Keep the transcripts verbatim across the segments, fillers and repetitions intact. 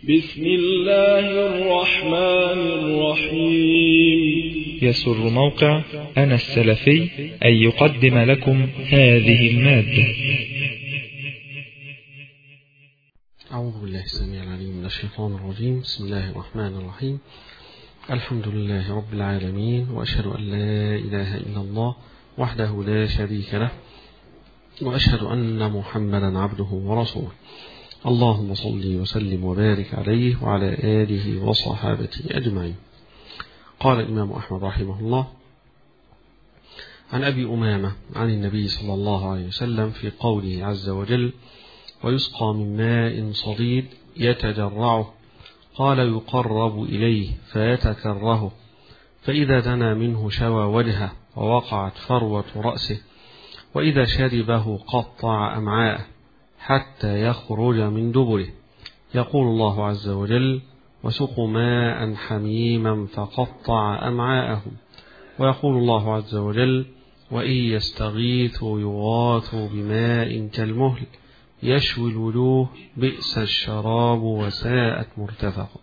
بسم الله الرحمن الرحيم. يسر موقع أنا السلفي أن يقدم لكم هذه المادة. أعوذ بالله السميع العليم من الشيطان الرجيم. بسم الله الرحمن الرحيم. الحمد لله رب العالمين، وأشهد أن لا إله إلا الله وحده لا شريك له، وأشهد أن محمدا عبده ورسوله. اللهم صل وسلم وبارك عليه وعلى آله وصحابته أجمعين. قال الإمام أحمد رحمه الله: عن أبي أمامة عن النبي صلى الله عليه وسلم في قوله عز وجل: ويسقى من ماء صديد يتجرعه، قال: يقرب إليه فيتكرهه، فإذا دنا منه شوى وجهه ووقعت فروة رأسه، وإذا شربه قطع أمعاءه حتى يخرج من دبره. يقول الله عز وجل: وسقوا ماء حميما فقطع أمعاءهم. ويقول الله عز وجل: وإن يستغيثوا يغاثوا بماء كالمهل يشوي الوجوه بئس الشراب وساءت مرتفقا.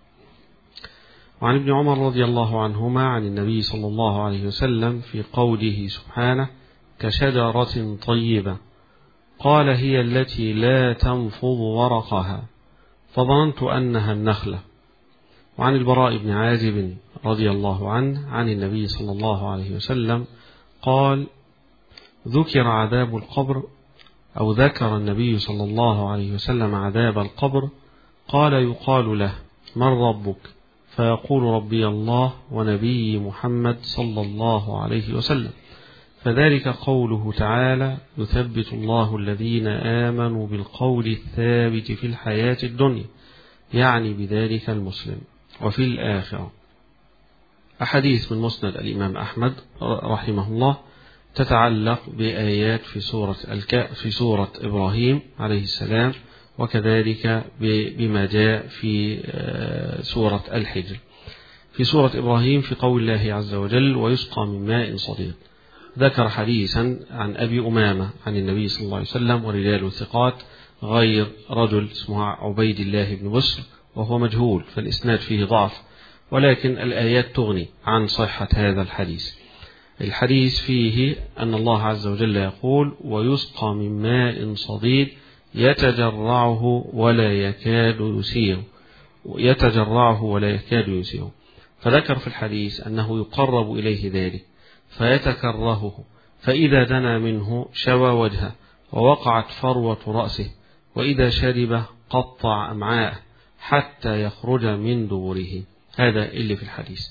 وعن ابن عمر رضي الله عنهما عن النبي صلى الله عليه وسلم في قوله سبحانه: كشجرة طيبة، قال: هي التي لا تنفض ورقها، فظننت أنها النخلة. وعن البراء بن عازب رضي الله عنه عن النبي صلى الله عليه وسلم قال: ذكر عذاب القبر، أو ذكر النبي صلى الله عليه وسلم عذاب القبر، قال: يقال له: من ربك؟ فيقول: ربي الله ونبي محمد صلى الله عليه وسلم. فذلك قوله تعالى: يثبت الله الذين آمنوا بالقول الثابت في الحياة الدنيا، يعني بذلك المسلم، وفي الآخرة. أحاديث من مسند الإمام أحمد رحمه الله تتعلق بآيات في سورة الكهف في سورة إبراهيم عليه السلام، وكذلك بما جاء في سورة الحجر. في سورة إبراهيم في قول الله عز وجل: ويسقى من ماء صديد، ذكر حديثا عن أبي أمامة عن النبي صلى الله عليه وسلم ورجال ثقات غير رجل اسمه عبيد الله بن بسر، وهو مجهول، فالإسناد فيه ضعف، ولكن الآيات تغني عن صحة هذا الحديث. الحديث فيه أن الله عز وجل يقول: ويسقى من ماء صديد يتجرعه ولا يكاد يسيغ يتجرعه ولا يكاد يسيغ. فذكر في الحديث أنه يقرب إليه ذلك فيتكرهه، فإذا دنا منه شوى وجهه ووقعت فروة رأسه، وإذا شربه قطع أمعاءه حتى يخرج من دبره. هذا اللي في الحديث.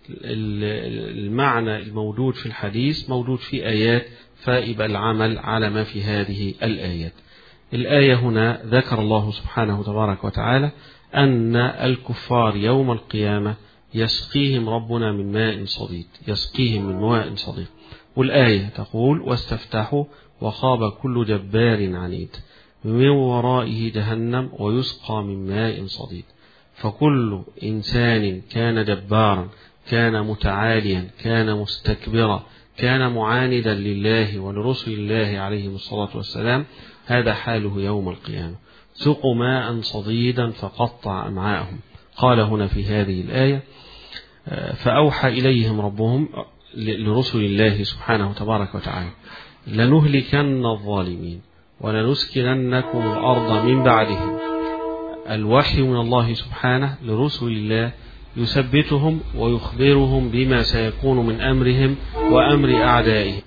المعنى الموجود في الحديث موجود في آيات، فيبقى العمل على ما في هذه الآيات. الآية هنا ذكر الله سبحانه تبارك وتعالى أن الكفار يوم القيامة يسقيهم ربنا من ماء صديد، يسقيهم من ماء صديد. والآية تقول: واستفتحوا وخاب كل جبار عنيد، من ورائه جهنم ويسقى من ماء صديد. فكل إنسان كان جبارا، كان متعاليا، كان مستكبرا، كان معاندا لله ولرسل الله عليهم الصلاة والسلام، هذا حاله يوم القيامة. سقوا ماء صديدا فقطع أمعاءهم. قال هنا في هذه الآية: فأوحى إليهم ربهم لرسل الله سبحانه تبارك وتعالى: لنهلكن الظالمين ولنسكننكم الأرض من بعدهم. الوحي من الله سبحانه لرسل الله يثبتهم ويخبرهم بما سيكون من أمرهم وأمر أعدائهم.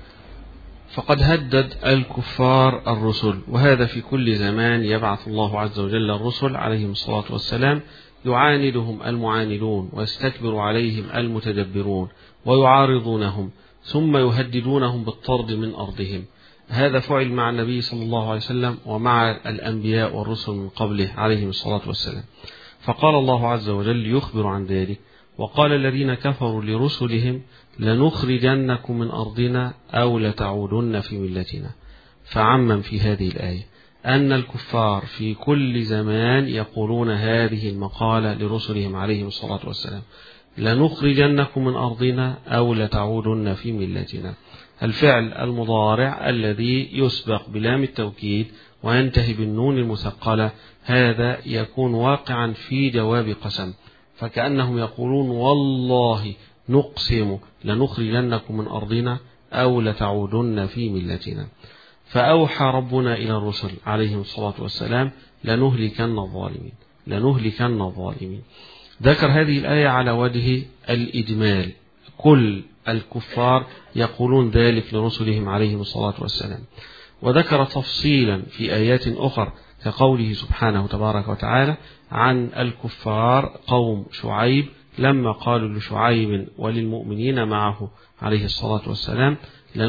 فقد هدد الكفار الرسل، وهذا في كل زمان يبعث الله عز وجل الرسل عليهم الصلاة والسلام، يعاندهم المعاندون ويستكبر عليهم المتجبرون ويعارضونهم، ثم يهددونهم بالطرد من أرضهم. هذا فعل مع النبي صلى الله عليه وسلم ومع الأنبياء والرسل من قبله عليهم الصلاة والسلام. فقال الله عز وجل يخبر عن ذلك: وقال الذين كفروا لرسلهم: لنخرجنكم من أرضنا أو لتعودن في ملتنا. فعمم في هذه الآية أن الكفار في كل زمان يقولون هذه المقالة لرسلهم عليهم الصلاة والسلام: لنخرجنكم من أرضنا أو لتعودن في ملتنا. الفعل المضارع الذي يسبق بلام التوكيد وينتهي بالنون المثقلة، هذا يكون واقعا في جواب قسم، فكأنهم يقولون والله نقسم لنخرجنكم من أرضنا أو لتعودن في ملتنا. فأوحى ربنا إلى الرسل عليهم الصلاة والسلام لنهلكن الظالمين لنهلكن الظالمين. ذكر هذه الآية على وجه الإجمال، كل الكفار يقولون ذلك لرسلهم عليهم الصلاة والسلام، وذكر تفصيلا في آيات أخرى كقوله سبحانه تبارك وتعالى عن الكفار قوم شعيب لما قالوا لشعيب وللمؤمنين معه عليه الصلاة والسلام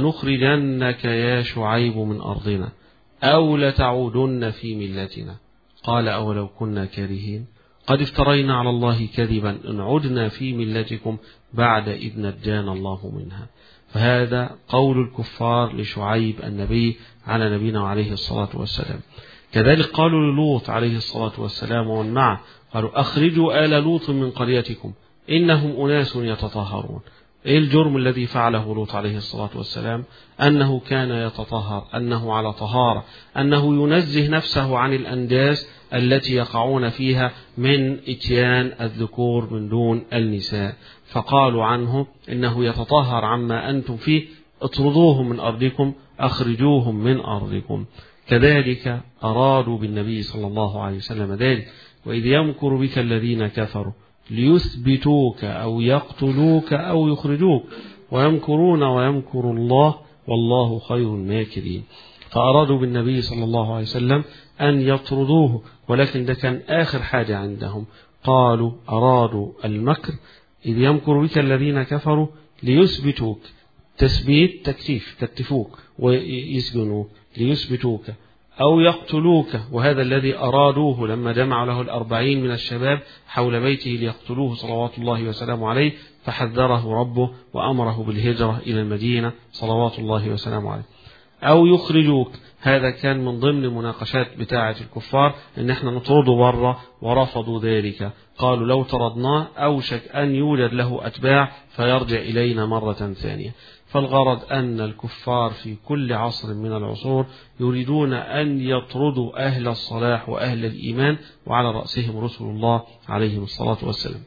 لنخرجنك يا شعيب من أرضنا أو لتعودن في ملتنا قال أولو كنا كارهين قد افترينا على الله كذبا إن عدنا في ملتكم بعد إذ نجانا الله منها. فهذا قول الكفار لشعيب النبي على نبينا عليه الصلاة والسلام. كذلك قالوا للوط عليه الصلاة والسلام ومن معه قالوا أخرجوا آل لوط من قريتكم إنهم أناس يتطهرون. إيه الجرم الذي فعله لوط عليه الصلاة والسلام؟ أنه كان يتطهر، أنه على طهارة، أنه ينزه نفسه عن الأنداس التي يقعون فيها من إتيان الذكور من دون النساء، فقالوا عنه إنه يتطهر عما أنتم فيه، اطردوهم من أرضكم، أخرجوهم من أرضكم. كذلك أرادوا بالنبي صلى الله عليه وسلم ذلك، وإذ يمكر بك الذين كفروا ليثبتوك أو يقتلوك أو يخرجوك ويمكرون ويمكر الله والله خير الماكرين. فأرادوا بالنبي صلى الله عليه وسلم أن يطردوه، ولكن ده كان آخر حاجة عندهم. قالوا أرادوا المكر إذ يمكر بك الذين كفروا ليثبتوك، تثبيت تكتيف، كتفوك ويسجنوك ليثبتوك أو يقتلوك، وهذا الذي أرادوه لما جمع له الأربعين من الشباب حول بيته ليقتلوه صلوات الله وسلامه عليه، فحذره ربه وأمره بالهجرة إلى المدينة صلوات الله وسلامه عليه. أو يخرجوك، هذا كان من ضمن المناقشات بتاعة الكفار إن احنا نطرده بره، ورفضوا ذلك، قالوا لو طردناه أوشك أن يوجد له أتباع فيرجع إلينا مرة ثانية. فالغرض أن الكفار في كل عصر من العصور يريدون أن يطردوا أهل الصلاح وأهل الإيمان، وعلى رأسهم رسل الله عليهم الصلاة والسلام.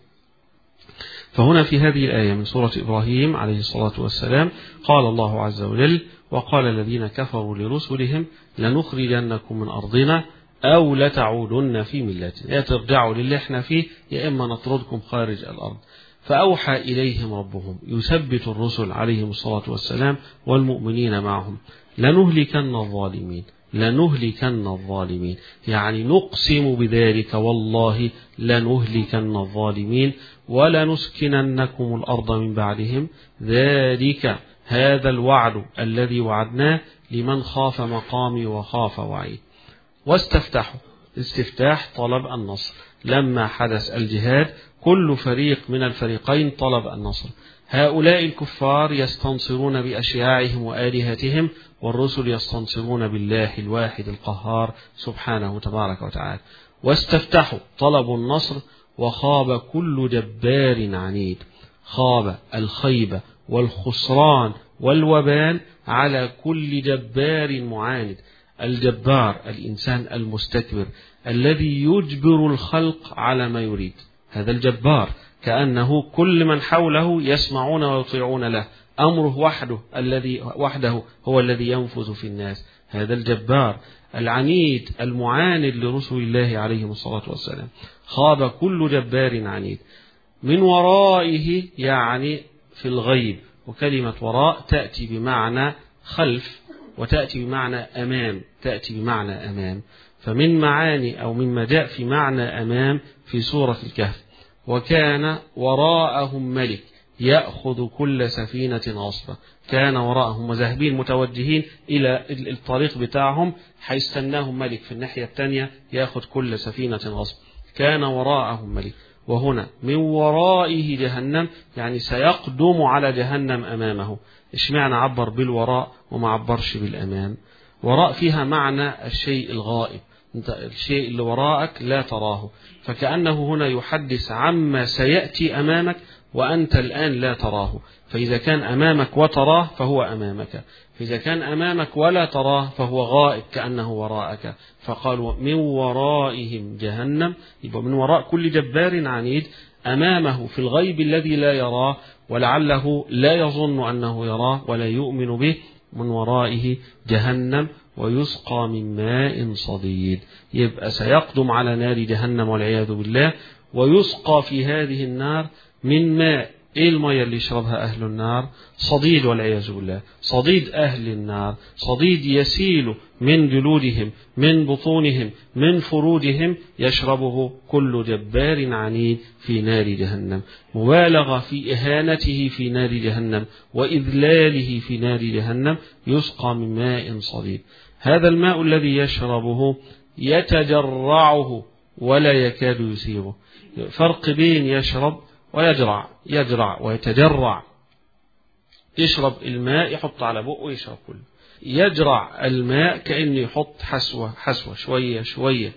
فهنا في هذه الآية من سورة إبراهيم عليه الصلاة والسلام قال الله عز وجل وقال الذين كفروا لرسلهم لنخرجنكم من أرضنا أو لتعودن في ملتنا، يا ترجعوا للي احنا فيه يا إما نطردكم خارج الأرض. فأوحى إليهم ربهم يثبت الرسل عليهم الصلاة والسلام والمؤمنين معهم لنهلكن الظالمين لنهلكن الظالمين، يعني نقسم بذلك والله لنهلكن الظالمين ولنسكننكم الأرض من بعدهم، ذلك هذا الوعد الذي وعدناه لمن خاف مقامي وخاف وعيد. واستفتحوا، استفتاح طلب النصر، لما حدث الجهاد كل فريق من الفريقين طلب النصر. هؤلاء الكفار يستنصرون بأشياعهم وآلهتهم، والرسل يستنصرون بالله الواحد القهار سبحانه تبارك وتعالى. واستفتحوا طلبوا النصر، وخاب كل جبار عنيد، خاب الخيبة والخسران والوبال على كل جبار معاند. الجبار الإنسان المستكبر الذي يجبر الخلق على ما يريد، هذا الجبار، كأنه كل من حوله يسمعون ويطيعون له، أمره وحده الذي وحده هو الذي ينفذ في الناس، هذا الجبار العنيد المعاند لرسل الله عليهم الصلاة والسلام. خاب كل جبار عنيد. من ورائه يعني في الغيب، وكلمة وراء تأتي بمعنى خلف وتأتي بمعنى أمام، تأتي بمعنى أمام. فمن معاني أو مما جاء في معنى أمام في سورة الكهف وكان وراءهم ملك يأخذ كل سفينة غصبا، كان وراءهم وذاهبين متوجهين إلى الطريق بتاعهم، حيستناهم ملك في الناحية الثانية يأخذ كل سفينة غصب، كان وراءهم ملك. وهنا من ورائه جهنم، يعني سيقدم على جهنم أمامه. اشمعنى عبر بالوراء وما عبرش بالأمام؟ وراء فيها معنى الشيء الغائب، أنت الشيء اللي وراءك لا تراه، فكأنه هنا يحدث عما سيأتي أمامك وأنت الآن لا تراه. فإذا كان أمامك وتراه فهو أمامك، فإذا كان أمامك ولا تراه فهو غائب كأنه وراءك. فقالوا من ورائهم جهنم، يبقى من وراء كل جبار عنيد أمامه في الغيب الذي لا يراه ولعله لا يظن أنه يراه ولا يؤمن به، من ورائه جهنم ويسقى من ماء صديد. يبقى سيقدم على نار جهنم والعياذ بالله، ويسقى في هذه النار من ماء. ايه المية اللي يشربها اهل النار؟ صديد والعياذ بالله، صديد اهل النار، صديد يسيل من جلودهم من بطونهم من فروجهم، يشربه كل جبار عنيد في نار جهنم. مبالغة في اهانته في نار جهنم واذلاله في نار جهنم. يسقى من ماء صديد، هذا الماء الذي يشربه يتجرعه ولا يكاد يسيغه. فرق بين يشرب ويجرع، يجرع ويتجرع. يشرب الماء يحط على بقه ويشرب كله. يجرع الماء كأنه يحط حسوة حسوة شوية شوية.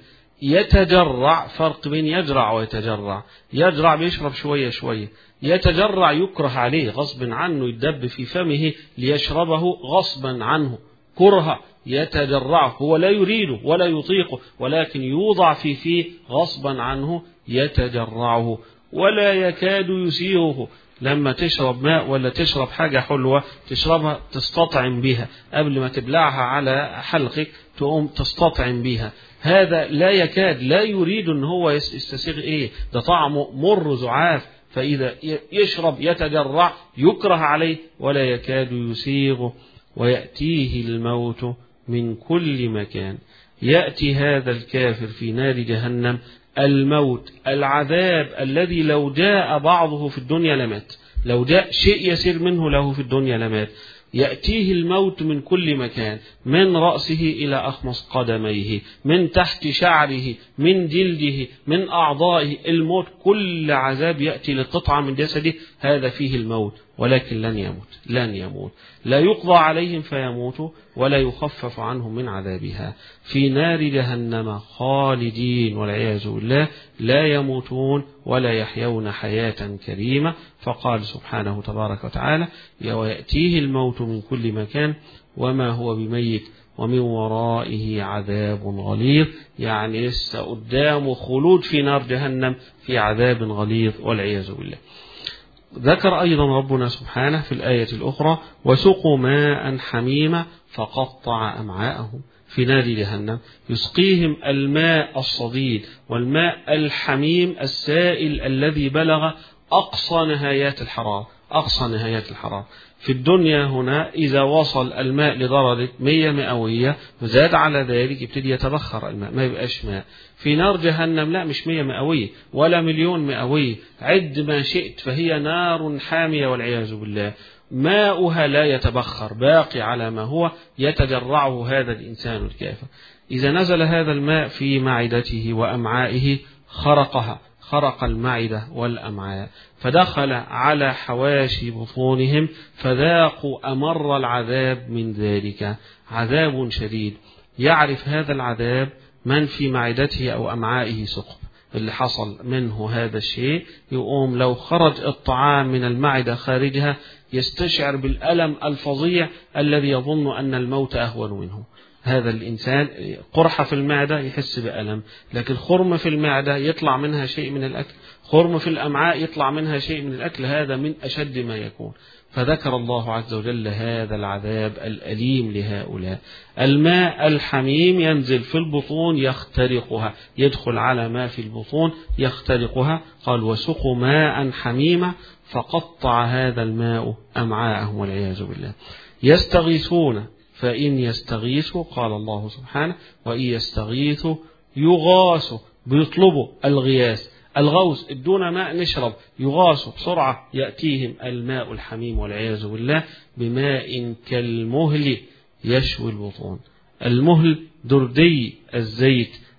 يتجرع فرق بين يجرع ويتجرع. يجرع بيشرب شوية شوية، يتجرع يكره عليه غصب عنه، يدب في فمه ليشربه غصبا عنه كره، يتجرعه هو لا يريده ولا يطيقه ولكن يوضع في فيه غصبا عنه، يتجرعه ولا يكاد يسيغه. لما تشرب ماء ولا تشرب حاجة حلوة تشربها تستطعم بها، قبل ما تبلعها على حلقك تقوم تستطعم بها. هذا لا يكاد لا يريد ان هو يستسيغ ايه، ده طعمه مر زعاف. فإذا يشرب يتجرع يكره عليه ولا يكاد يسيغه. ويأتيه الموت من كل مكان. يأتي هذا الكافر في نار جهنم الموت، العذاب الذي لو جاء بعضه في الدنيا لمات، لو جاء شيء يسير منه له في الدنيا لمات. يأتيه الموت من كل مكان، من رأسه إلى أخمص قدميه، من تحت شعره، من جلده، من أعضائه. الموت كل عذاب يأتي لقطعة من جسده هذا فيه الموت، ولكن لن يموت لن يموت لا يقضى عليهم فيموتوا ولا يخفف عنهم من عذابها. في نار جهنم خالدين والعياذ بالله، لا يموتون ولا يحيون حياة كريمة. فقال سبحانه تبارك وتعالى ويأتيه الموت من كل مكان وما هو بميت ومن ورائه عذاب غليظ. يعني لسه قدامه خلود في نار جهنم في عذاب غليظ والعياذ بالله. ذكر أيضا ربنا سبحانه في الآية الأخرى وسقوا ماء حميما فقطع أمعاءهم. في نار جهنم يسقيهم الماء الصديد والماء الحميم السائل الذي بلغ أقصى نهايات الحرارة، أقصى نهايات الحرارة. في الدنيا هنا إذا وصل الماء لدرجة مية مئوية وزاد على ذلك يبتدي يتبخر الماء ما يبقاش ماء. في نار جهنم لا، مش مية مئوية ولا مليون مئوية، عد ما شئت، فهي نار حامية والعياذ بالله. ماؤها لا يتبخر، باقي على ما هو، يتجرعه هذا الإنسان الكافر. إذا نزل هذا الماء في معدته وأمعائه خرقها، خرق المعدة والأمعاء، فدخل على حواشي بطونهم فذاقوا أمر العذاب من ذلك، عذاب شديد. يعرف هذا العذاب من في معدته أو أمعائه ثقب، اللي حصل منه هذا الشيء يقوم لو خرج الطعام من المعدة خارجها يستشعر بالألم الفظيع الذي يظن أن الموت أهون منه. هذا الإنسان قرحة في المعدة يحس بألم، لكن خرم في المعدة يطلع منها شيء من الأكل، خرم في الأمعاء يطلع منها شيء من الأكل، هذا من أشد ما يكون. فذكر الله عز وجل هذا العذاب الأليم لهؤلاء. الماء الحميم ينزل في البطون يخترقها، يدخل على ما في البطون يخترقها. قال وسقوا ماء حميما فقطع هذا الماء أمعاءهم والعياذ بالله. يستغيثون فإن يستغيثوا، قال الله سبحانه وإن يستغيثوا يغاثوا، بيطلبوا الغياث الغوث، ادونا ماء نشرب، يغاثوا بسرعة يأتيهم الماء الحميم والعياذ بالله بماء كالمهل يشوي البطون. المهل دردي الزيت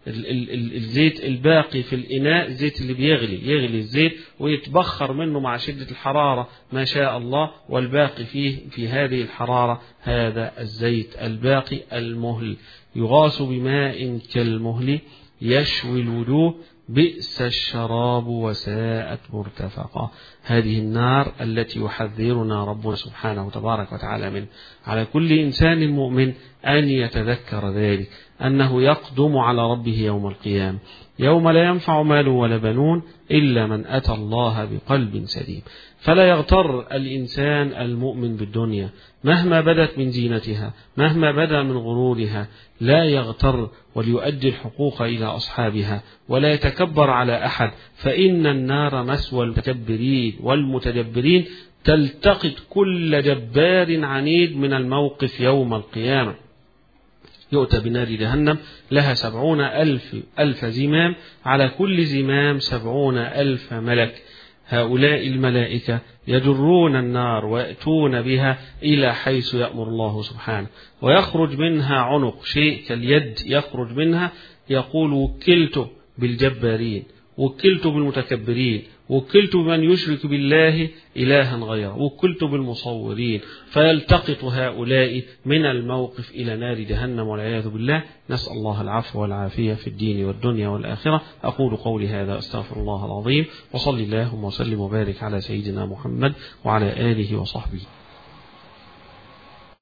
الزيت الباقي في الإناء، الزيت اللي بيغلي يغلي الزيت ويتبخر منه مع شدة الحرارة ما شاء الله، والباقي فيه في هذه الحرارة هذا الزيت الباقي المهل، يغاص بماء كالمهل يشوي الوجوه بئس الشراب وساءت مرتفقا. هذه النار التي يحذرنا ربنا سبحانه وتبارك وتعالى منه. على كل إنسان مؤمن أن يتذكر ذلك، أنه يقدم على ربه يوم القيامة، يوم لا ينفع مال ولا بنون إلا من أتى الله بقلب سليم. فلا يغتر الإنسان المؤمن بالدنيا مهما بدت من زينتها، مهما بدا من غرورها، لا يغتر وليؤدي الحقوق إلى أصحابها ولا يتكبر على أحد، فإن النار مسوى المتكبرين والمتجبرين، تلتقط كل جبار عنيد من الموقف يوم القيامة. يؤتى بنار جهنم لها سبعون ألف, ألف زمام، على كل زمام سبعون ألف ملك. هؤلاء الملائكة يجرون النار ويأتون بها إلى حيث يأمر الله سبحانه، ويخرج منها عنق شيء كاليد يخرج منها، يقول وكلت بالجبارين، وكلت بالمتكبرين، وكلت بمن يشرك بالله إلها غيره، وكلت بالمصورين، فيلتقط هؤلاء من الموقف إلى نار جهنم والعياذ بالله. نسأل الله العفو والعافية في الدين والدنيا والآخرة. أقول قولي هذا أستغفر الله العظيم، وصلي اللهم وسلم وبارك على سيدنا محمد وعلى آله وصحبه.